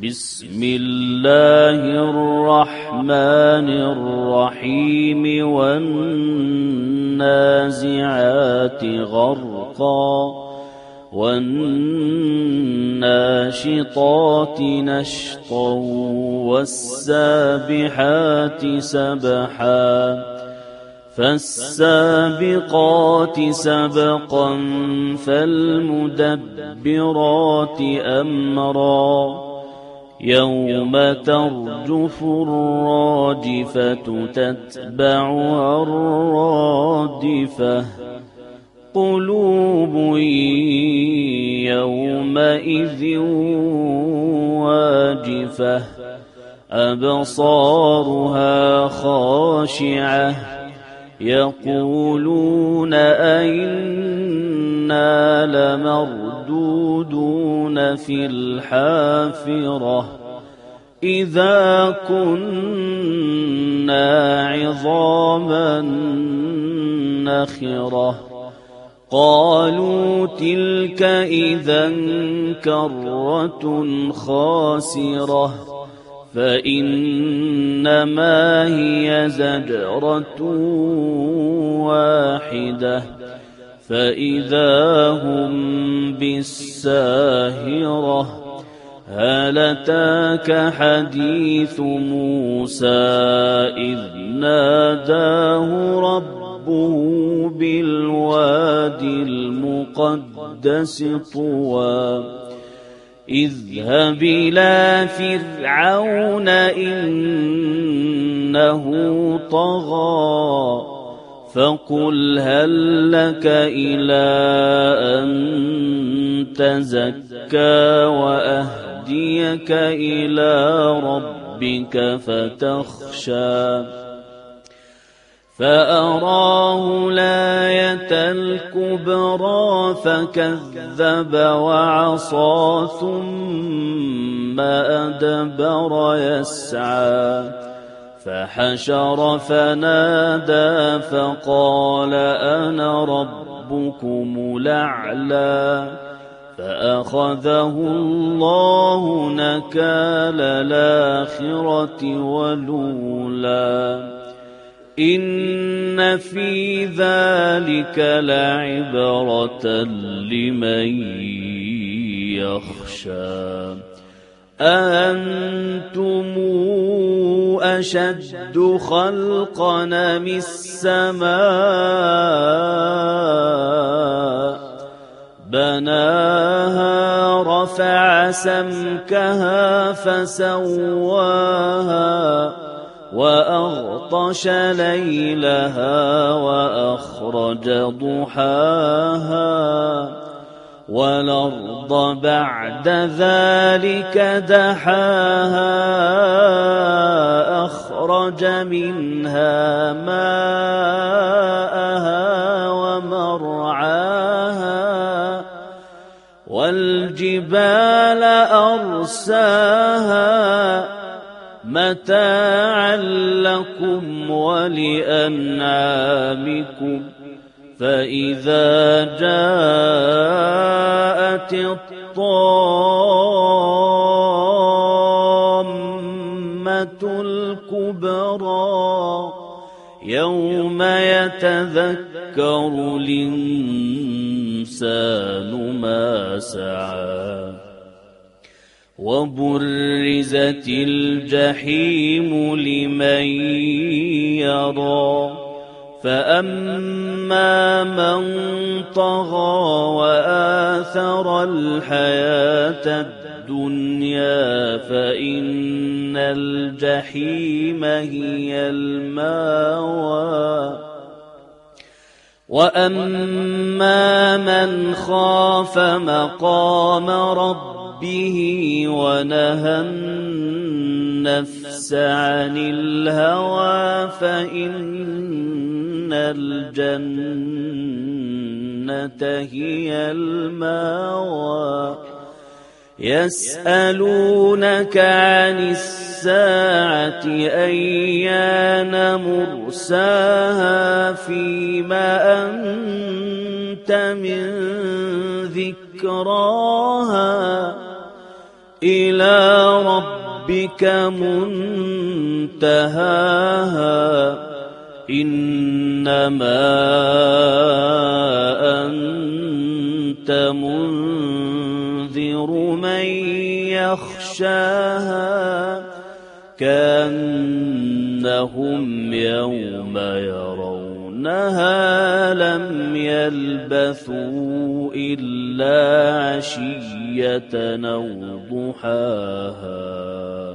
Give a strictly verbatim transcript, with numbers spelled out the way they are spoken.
بسم الله الرحمن الرحيم والنازعات غرقا والناشطات نشطا والسابحات سبحا فالسابقات سبقا فالمدبرات أمرا يوم ترجف الراجفة تتبعها الرادفة قلوب يومئذ واجفة أبصارها خاشعة يقولون أئنا لمردودون في الحافرة إذا كنا عظاما نخرة قالوا تلك إذا كرة خاسرة فإنما هي زجرة واحدة فإذا هم بالساهرة هل أتاك حديث موسى إذ ناداه ربه بالوادي المقدس طوى اذهب إلى فرعون إنه طغى فقل هل لك إلى أن تزكى وأهديك إلى ربك فتخشى فأراه الآية الكبرى فكذب وعصى ثم أدبر يسعى فحشر فنادى فقال أنا ربكم الأعلى فأخذه الله نكال الآخرة والأولى إن في ذلك لعبرة لمن يخشى أأنتم أشد خلقا أم السماء بناها رفع سمكها فسواها وأغطش ليلها وأخرج ضحاها والأرض بعد ذلك دحاها أخرج منها ماءها ومرعاها والجبال أرساها متاعا لكم ولأنعامكم فإذا جاءت الطامة الكبرى يوم يتذكر الإنسان ما سعى وبرزت الجحيم لمن يرى فأما من طغى وآثر الحياة الدنيا فإن الجحيم هي المأوى وأما من خاف مقام ربه به ونهى النفس عن الهوى فإن الجنة هي المأوى يسألونك عن الساعة أيان مرساها فيما أنت من ذكراها إلى ربك منتهاها إنما أنت منذر من يخشاها كأنهم يوم يرونها لم يلبثوا إلا عشية أو ضحاها.